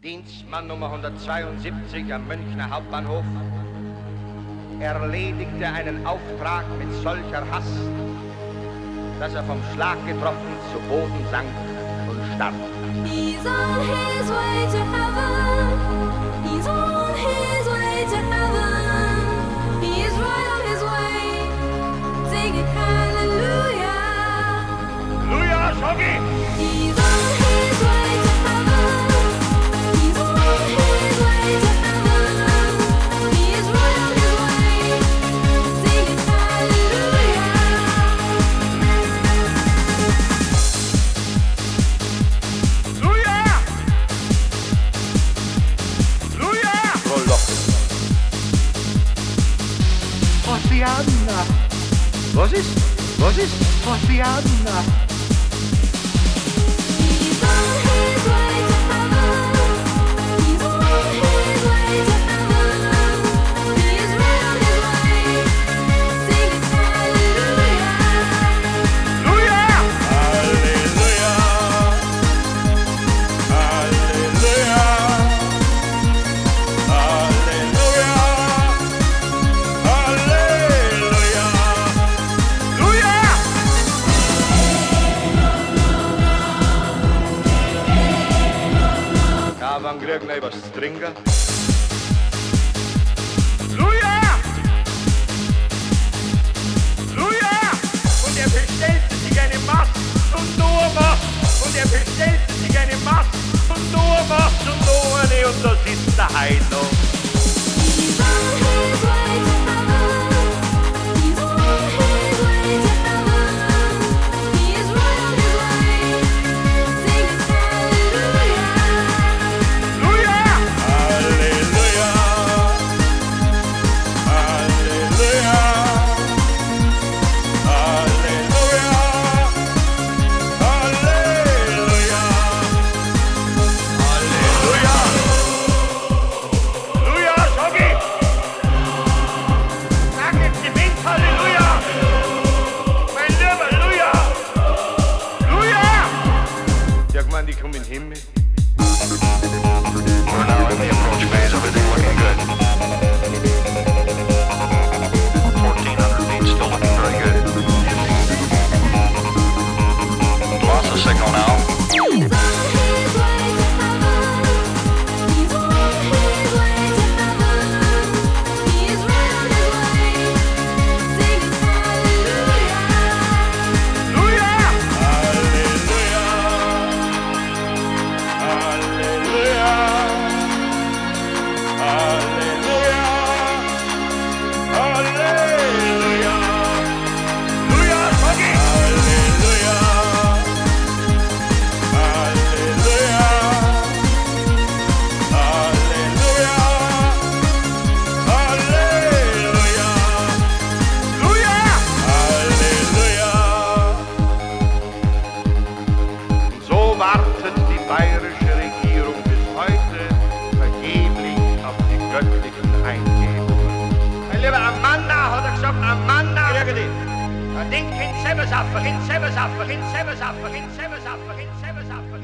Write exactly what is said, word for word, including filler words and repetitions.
Dienstmann Nummer hundertzweiundsiebzig am Münchner Hauptbahnhof erledigte einen Auftrag mit solcher Hast, dass er vom Schlag getroffen zu Boden sank und starb. He's on his way to heaven. He's on his way to heaven. He is right on his way. Singing hallelujah. Halleluja, Schoggi! He's on his way to heaven. He's on his way to heaven. He is right on his way. Singing hallelujah. Hosianna! Was ist? Was ist? Hosianna! He's on his way to heaven. He's on his way to heaven. He is right on his way. Singing hallelujah. Halleluja! Halleluja! Halleluja! Halleluja! Ja, wann kriegen wir was zu trinken? Halleluja! Halleluja! Und er bestellte sich eine Mast und nur Mast. Und er bestellte sich eine Mast und nur Mast und nur eine. Und da sitzt der Heidel. He's on his way to heaven. He's on his way to heaven. He is right on his way. Singing hallelujah. Halleluja! Halleluja! Halleluja! Halleluja! Halleluja! Halleluja! Halleluja, Schoggi! Sag jetzt im Wind Halleluja! Mein lieber Halleluja! Halleluja! Ja, ich meine, die kommen in den Himmel. We're now in the approach phase. Everything looking good. fourteen hundred feet, still looking very good. Lost the signal now. He's on his way to heaven. He's on his way to heaven. He is right on his way. Singing hallelujah. Halleluja! Halleluja! Halleluja! Halleluja! Halleluja! Halleluja, Schoggi! Halleluja! Halleluja! Halleluja! Halleluja! Halleluja! Halleluja! So wartet die bayerische Regierung bis heute vergeblich auf die göttlichen Eingebungen. Mein lieber Amanda, hat er gesagt, Amanda! Irgendwie. Ein Ding, Kind, selber Saffer, Kind, selber Saffer, Kind, selber Saffer, Kind, selber Saffer, Kind, selber Saffer.